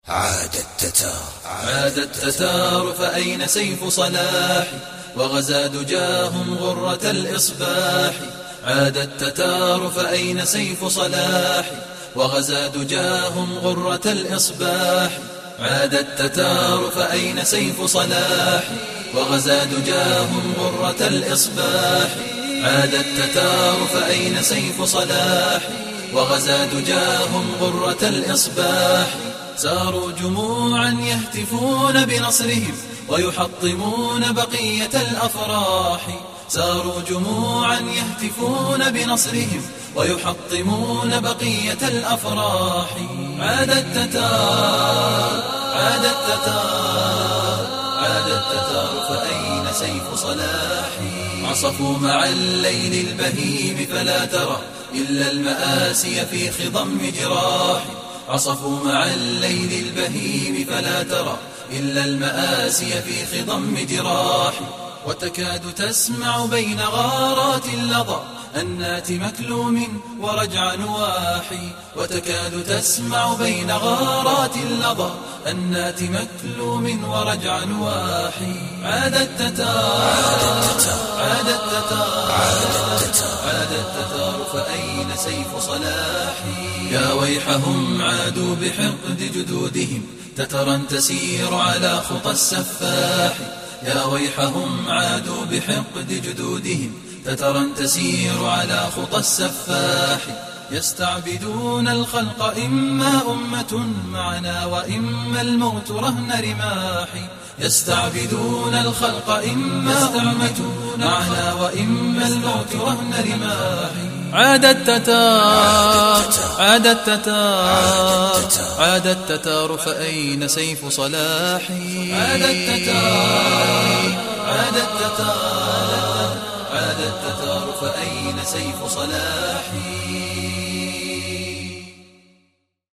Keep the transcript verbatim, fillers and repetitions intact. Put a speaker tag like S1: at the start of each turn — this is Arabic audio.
S1: عاد التتار عاد التتار فأين سيف صلاح وغزا دجاهم غرة الإصباح. عاد التتار فأين سيف صلاح وغزا دجاهم غرة الإصباح. عاد التتار فأين سيف صلاح وغزا دجاهم غرة الإصباح. عاد التتار فأين سيف صلاح وغزا دجاهم غرة الإصباح. ساروا جموعا يهتفون بنصرهم ويحطمون بقية الأفراح. ساروا جموعا يهتفون بنصرهم ويحطمون بقية الأفراح. عاد التتار عاد التتار عاد التتار فأين سيف صلاح. عصفوا مع الليل البهيم فلا ترى إلا المآسي في خضم جراح. عصفوا مع الليل البهيم فلا ترى إلا المآسي في خضم جراح. وتكاد تسمع بين غارات اللظى النات مكلوم ورجع نواحي. وتكاد تسمع بين غارات اللظى النات مكلوم ورجع نواحي. عاد التتار عاد التتار عاد التتار فأين سيف صلاح. يا ويحهم عادوا بحقد جدودهم تترا تسير على خطى السفاح. يا ويحهم عادوا بحقد جدودهم تترا تسير على خطى السفاح. يستعبدون الخلق إما أمة معنا وإما الموت رهن رماح. يستعبدون الخلق إما أمة معنا وإما الموت رهن رماح. عاد التتار عاد التتار عاد التتار فأين سيف صلاح. عاد التتار عاد التتار عاد التتار فأين سيف صلاح.